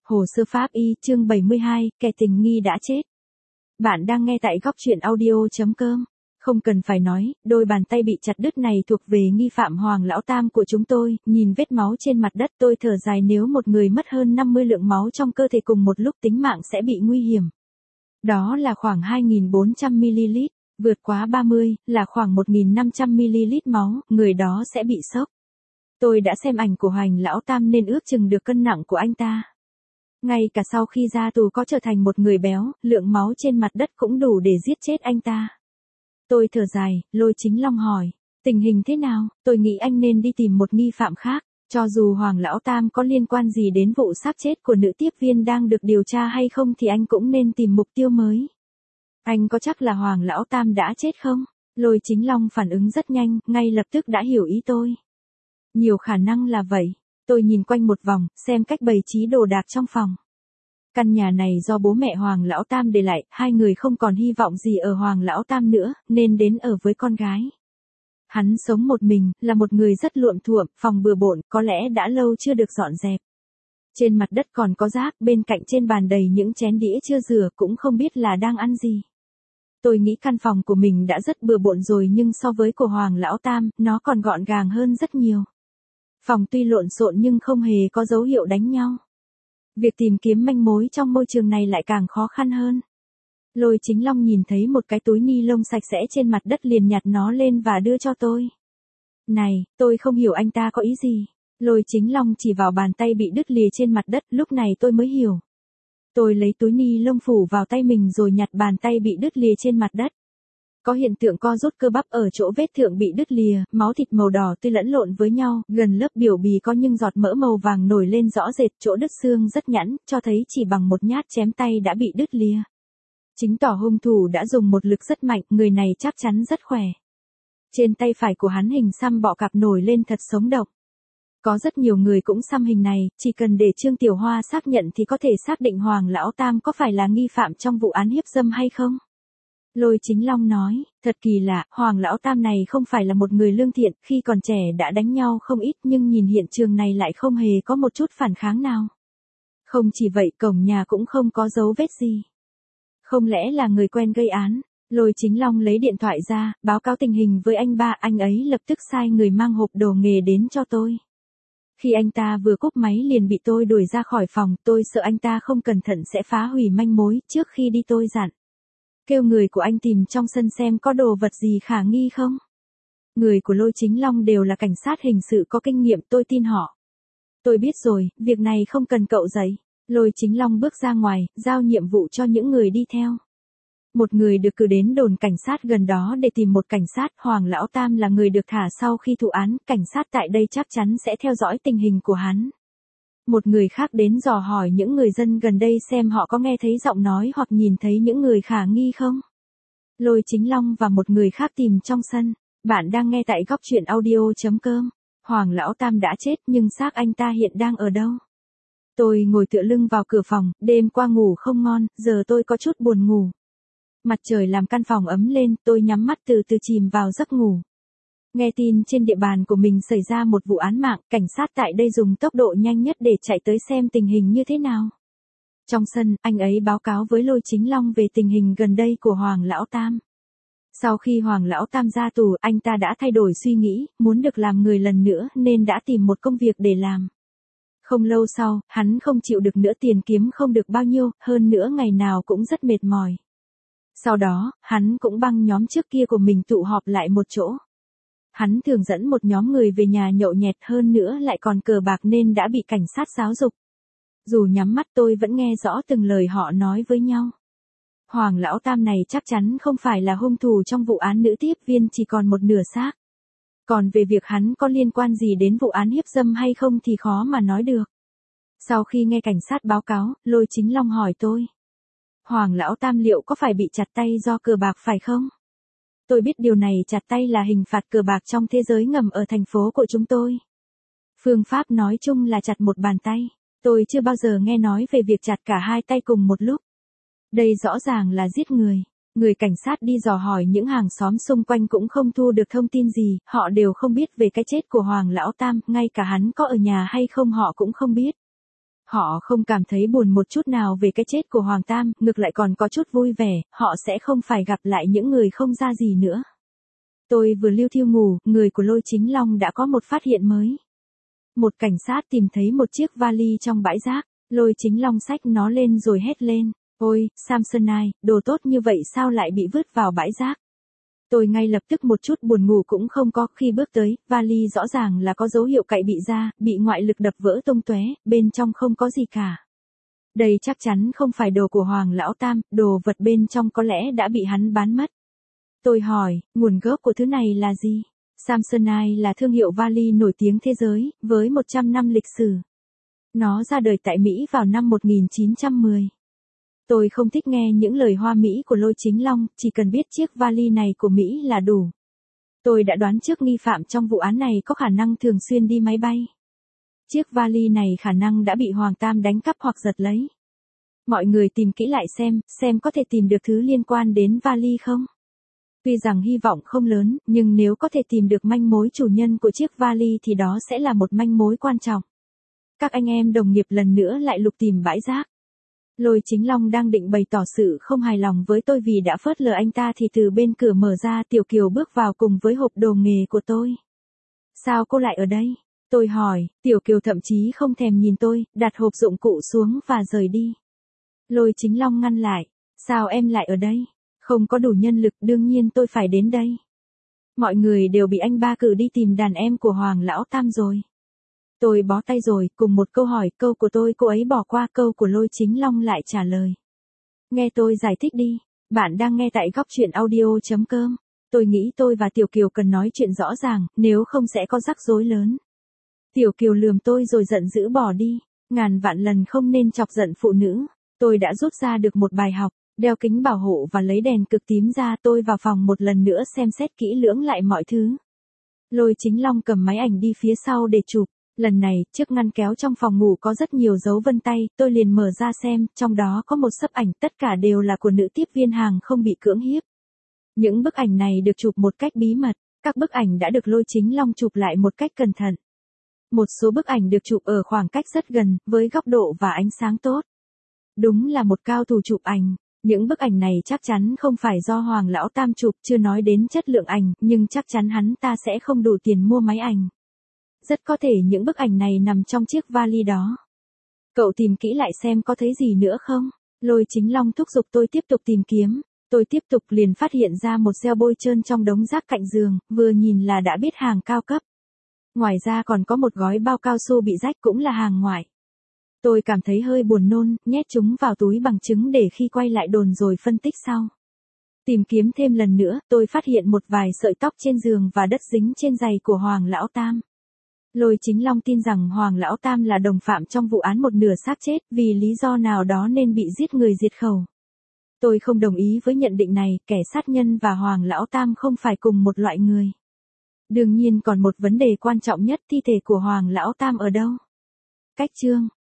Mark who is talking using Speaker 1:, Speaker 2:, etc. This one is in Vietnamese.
Speaker 1: Hồ sơ pháp y chương 72, kẻ tình nghi đã chết. Bạn đang nghe tại góc truyện audio.com. Không cần phải nói, đôi bàn tay bị chặt đứt này thuộc về nghi phạm Hoàng Lão Tam của chúng tôi, nhìn vết máu trên mặt đất tôi thở dài nếu một người mất hơn 50 lượng máu trong cơ thể cùng một lúc tính mạng sẽ bị nguy hiểm. Đó là khoảng 2.400ml, vượt quá 30, là khoảng 1.500ml máu, người đó sẽ bị sốc. Tôi đã xem ảnh của Hoàng Lão Tam nên ước chừng được cân nặng của anh ta. Ngay cả sau khi ra tù có trở thành một người béo, lượng máu trên mặt đất cũng đủ để giết chết anh ta. Tôi thở dài, Lôi Chính Long hỏi, tình hình thế nào, tôi nghĩ anh nên đi tìm một nghi phạm khác, cho dù Hoàng Lão Tam có liên quan gì đến vụ xác chết của nữ tiếp viên đang được điều tra hay không thì anh cũng nên tìm mục tiêu mới. Anh có chắc là Hoàng Lão Tam đã chết không? Lôi Chính Long phản ứng rất nhanh, ngay lập tức đã hiểu ý tôi. Nhiều khả năng là vậy. Tôi nhìn quanh một vòng, xem cách bày trí đồ đạc trong phòng. Căn nhà này do bố mẹ Hoàng Lão Tam để lại, hai người không còn hy vọng gì ở Hoàng Lão Tam nữa, nên đến ở với con gái. Hắn sống một mình, là một người rất luộm thuộm, phòng bừa bộn, có lẽ đã lâu chưa được dọn dẹp. Trên mặt đất còn có rác, bên cạnh trên bàn đầy những chén đĩa chưa rửa, cũng không biết là đang ăn gì. Tôi nghĩ căn phòng của mình đã rất bừa bộn rồi nhưng so với của Hoàng Lão Tam, nó còn gọn gàng hơn rất nhiều. Phòng tuy lộn xộn nhưng không hề có dấu hiệu đánh nhau. Việc tìm kiếm manh mối trong môi trường này lại càng khó khăn hơn. Lôi Chính Long nhìn thấy một cái túi ni lông sạch sẽ trên mặt đất liền nhặt nó lên và đưa cho tôi. Này, tôi không hiểu anh ta có ý gì. Lôi Chính Long chỉ vào bàn tay bị đứt lìa trên mặt đất, lúc này tôi mới hiểu. Tôi lấy túi ni lông phủ vào tay mình rồi nhặt bàn tay bị đứt lìa trên mặt đất. Có hiện tượng co rút cơ bắp ở chỗ vết thương bị đứt lìa, máu thịt màu đỏ tươi lẫn lộn với nhau, gần lớp biểu bì có những giọt mỡ màu vàng nổi lên rõ rệt, chỗ đứt xương rất nhẵn, cho thấy chỉ bằng một nhát chém tay đã bị đứt lìa. Chứng tỏ hung thủ đã dùng một lực rất mạnh, người này chắc chắn rất khỏe. Trên tay phải của hắn hình xăm bọ cạp nổi lên thật sống động. Có rất nhiều người cũng xăm hình này, chỉ cần để Trương Tiểu Hoa xác nhận thì có thể xác định Hoàng Lão Tam có phải là nghi phạm trong vụ án hiếp dâm hay không. Lôi Chính Long nói, thật kỳ lạ, Hoàng Lão Tam này không phải là một người lương thiện, khi còn trẻ đã đánh nhau không ít nhưng nhìn hiện trường này lại không hề có một chút phản kháng nào. Không chỉ vậy cổng nhà cũng không có dấu vết gì. Không lẽ là người quen gây án? Lôi Chính Long lấy điện thoại ra, báo cáo tình hình với anh ba, anh ấy lập tức sai người mang hộp đồ nghề đến cho tôi. Khi anh ta vừa cúp máy liền bị tôi đuổi ra khỏi phòng, tôi sợ anh ta không cẩn thận sẽ phá hủy manh mối, trước khi đi tôi dặn. Kêu người của anh tìm trong sân xem có đồ vật gì khả nghi không. Người của Lôi Chính Long đều là cảnh sát hình sự có kinh nghiệm, tôi tin họ. Tôi biết rồi, việc này không cần cậu dạy. Lôi Chính Long bước ra ngoài, giao nhiệm vụ cho những người đi theo. Một người được cử đến đồn cảnh sát gần đó để tìm một cảnh sát, Hoàng Lão Tam là người được thả sau khi thụ án, cảnh sát tại đây chắc chắn sẽ theo dõi tình hình của hắn. Một người khác đến dò hỏi những người dân gần đây xem họ có nghe thấy giọng nói hoặc nhìn thấy những người khả nghi không. Lôi Chính Long và một người khác tìm trong sân. Bạn đang nghe tại góc truyện audio.com. Hoàng Lão Tam đã chết nhưng xác anh ta hiện đang ở đâu? Tôi ngồi tựa lưng vào cửa phòng, đêm qua ngủ không ngon, giờ tôi có chút buồn ngủ. Mặt trời làm căn phòng ấm lên, tôi nhắm mắt từ từ chìm vào giấc ngủ. Nghe tin trên địa bàn của mình xảy ra một vụ án mạng, cảnh sát tại đây dùng tốc độ nhanh nhất để chạy tới xem tình hình như thế nào. Trong sân, anh ấy báo cáo với Lôi Chính Long về tình hình gần đây của Hoàng Lão Tam. Sau khi Hoàng Lão Tam ra tù, anh ta đã thay đổi suy nghĩ, muốn được làm người lần nữa nên đã tìm một công việc để làm. Không lâu sau, hắn không chịu được nữa, tiền kiếm không được bao nhiêu, hơn nữa ngày nào cũng rất mệt mỏi. Sau đó, hắn cũng băng nhóm trước kia của mình tụ họp lại một chỗ. Hắn thường dẫn một nhóm người về nhà nhậu nhẹt, hơn nữa lại còn cờ bạc nên đã bị cảnh sát giáo dục. Dù nhắm mắt tôi vẫn nghe rõ từng lời họ nói với nhau. Hoàng Lão Tam này chắc chắn không phải là hung thủ trong vụ án nữ tiếp viên, chỉ còn một nửa xác. Còn về việc hắn có liên quan gì đến vụ án hiếp dâm hay không thì khó mà nói được. Sau khi nghe cảnh sát báo cáo, Lôi Chính Long hỏi tôi. Hoàng Lão Tam liệu có phải bị chặt tay do cờ bạc phải không? Tôi biết điều này, chặt tay là hình phạt cờ bạc trong thế giới ngầm ở thành phố của chúng tôi. Phương pháp nói chung là chặt một bàn tay. Tôi chưa bao giờ nghe nói về việc chặt cả hai tay cùng một lúc. Đây rõ ràng là giết người. Người cảnh sát đi dò hỏi những hàng xóm xung quanh cũng không thu được thông tin gì, họ đều không biết về cái chết của Hoàng Lão Tam, ngay cả hắn có ở nhà hay không họ cũng không biết. Họ không cảm thấy buồn một chút nào về cái chết của Hoàng Tam, ngược lại còn có chút vui vẻ, họ sẽ không phải gặp lại những người không ra gì nữa. Tôi vừa liêu thiêu ngủ, người của Lôi Chính Long đã có một phát hiện mới. Một cảnh sát tìm thấy một chiếc vali trong bãi rác, Lôi Chính Long xách nó lên rồi hét lên, ôi, Samsonite, đồ tốt như vậy sao lại bị vứt vào bãi rác. Tôi ngay lập tức một chút buồn ngủ cũng không có, khi bước tới, vali rõ ràng là có dấu hiệu cậy bị ra, bị ngoại lực đập vỡ tung tóe, bên trong không có gì cả. Đây chắc chắn không phải đồ của Hoàng Lão Tam, đồ vật bên trong có lẽ đã bị hắn bán mất. Tôi hỏi, nguồn gốc của thứ này là gì? Samsonite là thương hiệu vali nổi tiếng thế giới, với 100 năm lịch sử. Nó ra đời tại Mỹ vào năm 1910. Tôi không thích nghe những lời hoa mỹ của Lôi Chính Long, chỉ cần biết chiếc vali này của Mỹ là đủ. Tôi đã đoán trước nghi phạm trong vụ án này có khả năng thường xuyên đi máy bay. Chiếc vali này khả năng đã bị Hoàng Tam đánh cắp hoặc giật lấy. Mọi người tìm kỹ lại xem có thể tìm được thứ liên quan đến vali không. Tuy rằng hy vọng không lớn, nhưng nếu có thể tìm được manh mối chủ nhân của chiếc vali thì đó sẽ là một manh mối quan trọng. Các anh em đồng nghiệp lần nữa lại lục tìm bãi rác. Lôi Chính Long đang định bày tỏ sự không hài lòng với tôi vì đã phớt lờ anh ta thì từ bên cửa mở ra Tiểu Kiều bước vào cùng với hộp đồ nghề của tôi. Sao cô lại ở đây? Tôi hỏi, Tiểu Kiều thậm chí không thèm nhìn tôi, đặt hộp dụng cụ xuống và rời đi. Lôi Chính Long ngăn lại, sao em lại ở đây? Không có đủ nhân lực, đương nhiên tôi phải đến đây. Mọi người đều bị anh ba cử đi tìm đàn em của Hoàng Lão Tam rồi. Tôi bó tay rồi, cùng một câu hỏi, câu của tôi cô ấy bỏ qua, câu của Lôi Chính Long lại trả lời. Nghe tôi giải thích đi, bạn đang nghe tại góc truyện audio.com. Tôi nghĩ tôi và Tiểu Kiều cần nói chuyện rõ ràng, nếu không sẽ có rắc rối lớn. Tiểu Kiều lườm tôi rồi giận dữ bỏ đi, ngàn vạn lần không nên chọc giận phụ nữ. Tôi đã rút ra được một bài học, đeo kính bảo hộ và lấy đèn cực tím ra, tôi vào phòng một lần nữa xem xét kỹ lưỡng lại mọi thứ. Lôi Chính Long cầm máy ảnh đi phía sau để chụp. Lần này, chiếc ngăn kéo trong phòng ngủ có rất nhiều dấu vân tay, tôi liền mở ra xem, trong đó có một xấp ảnh, tất cả đều là của nữ tiếp viên hàng không bị cưỡng hiếp. Những bức ảnh này được chụp một cách bí mật, các bức ảnh đã được Lôi Chính Long chụp lại một cách cẩn thận. Một số bức ảnh được chụp ở khoảng cách rất gần, với góc độ và ánh sáng tốt. Đúng là một cao thủ chụp ảnh. Những bức ảnh này chắc chắn không phải do Hoàng Lão Tam chụp, chưa nói đến chất lượng ảnh, nhưng chắc chắn hắn ta sẽ không đủ tiền mua máy ảnh. Rất có thể những bức ảnh này nằm trong chiếc vali đó. Cậu tìm kỹ lại xem có thấy gì nữa không? Lôi Chính Long thúc giục tôi tiếp tục tìm kiếm. Tôi tiếp tục liền phát hiện ra một gel bôi trơn trong đống rác cạnh giường, vừa nhìn là đã biết hàng cao cấp. Ngoài ra còn có một gói bao cao su bị rách cũng là hàng ngoại. Tôi cảm thấy hơi buồn nôn, nhét chúng vào túi bằng chứng để khi quay lại đồn rồi phân tích sau. Tìm kiếm thêm lần nữa, tôi phát hiện một vài sợi tóc trên giường và đất dính trên giày của Hoàng Lão Tam. Lôi Chính Long tin rằng Hoàng Lão Tam là đồng phạm trong vụ án một nửa xác chết, vì lý do nào đó nên bị giết người diệt khẩu. Tôi không đồng ý với nhận định này, kẻ sát nhân và Hoàng Lão Tam không phải cùng một loại người. Đương nhiên còn một vấn đề quan trọng nhất, thi thể của Hoàng Lão Tam ở đâu? Cách chương